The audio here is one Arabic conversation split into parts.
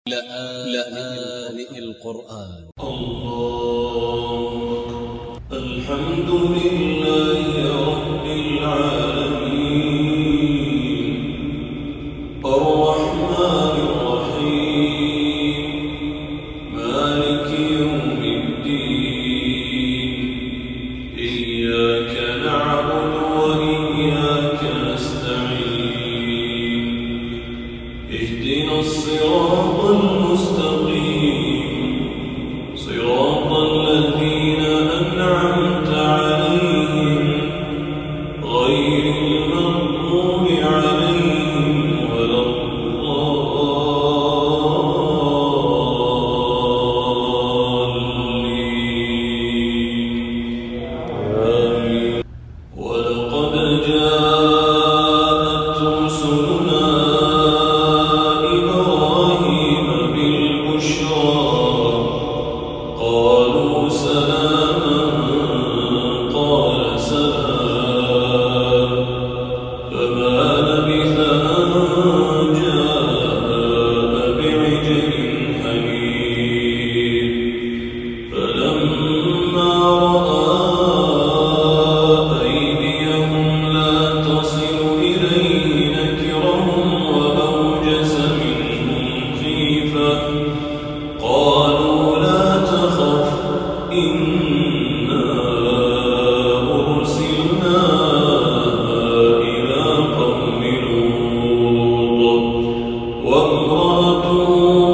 لآن القرآن الله الحمد لله رب العالمين الرحمن الرحيم مالك يوم الدين إياك نعبد وإياك نستعين اهدنا الصراط المستقيم صراط الذين أنعمت عليهم غير المغضوب عليهم ولا الضالين آمين. ولقد جاءت رسلنا إبراهيم بالبشرى قالوا سلاما قال سلام فما لبث أن جاء بعجل حنيذ فلما رأى أيديهم لا تصل إليه نكرهم وأوجس منهم خيفة قالوا لا تخف إنا أرسلنا إلى قوم لوط وامرأته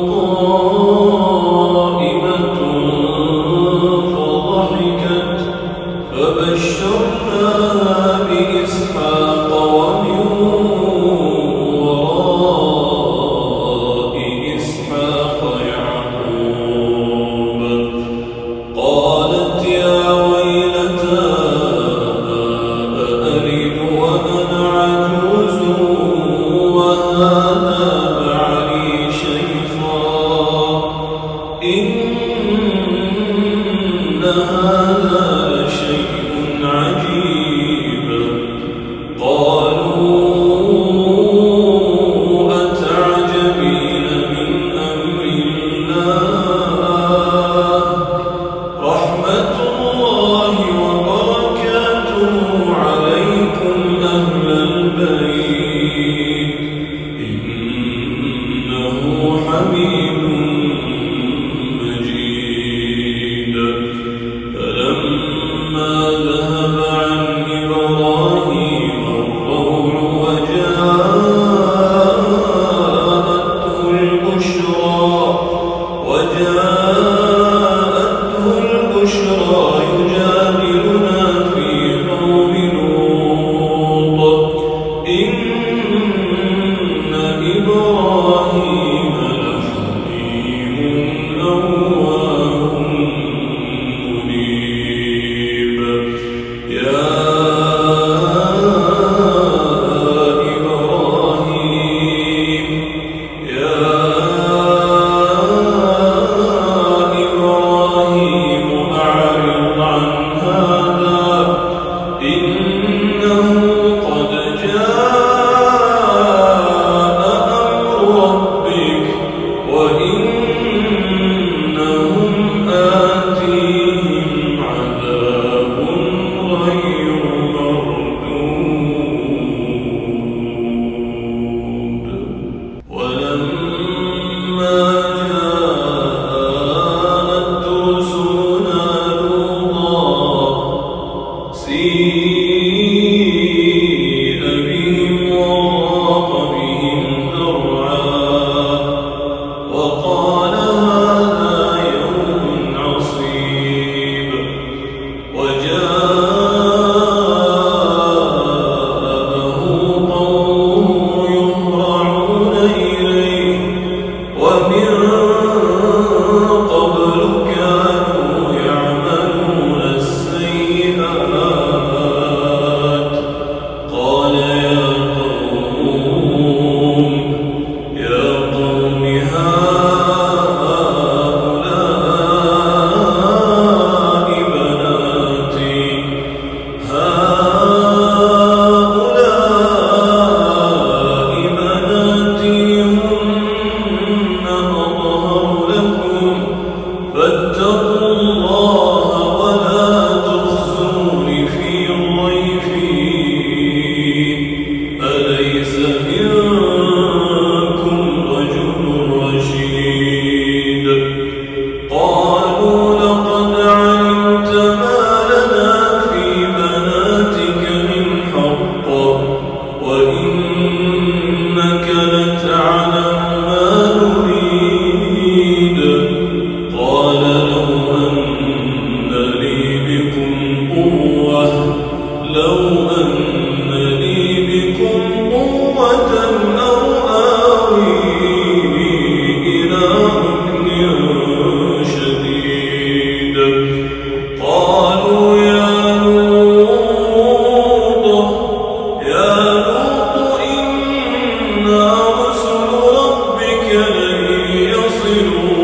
قائمة فضحكت فبشرناها بإسحاق ومن وراء إسحاق يعقوب قالت يا ويلتى أألد وأنا عجوز وهذا بعلي شيخا إن هذا لشيء عجيب قالوا أتعجبين من أمر الله رحمة الله وبركاته عليكم أهل البيت إنه حميد مجيد فلما ذهب عن إبراهيم الروع وجاءته البشرى يجادلنا في قوم لوط إن إبراهيم لحليم أواه منيب يا إبراهيم أعرض عن هذا إنه قد جاء أمر ربك وإنهم آتيهم عذاب غير مردود ولما جاءت رسلنا لوطا سيء بهم وضاق بهم ذرعا وقال هذا يوم عصيب وجاءه قومه يهرعون إليه ومن قبل كانوا يعملون السيئات قال يا قوم هؤلاء بناتي هن يصلون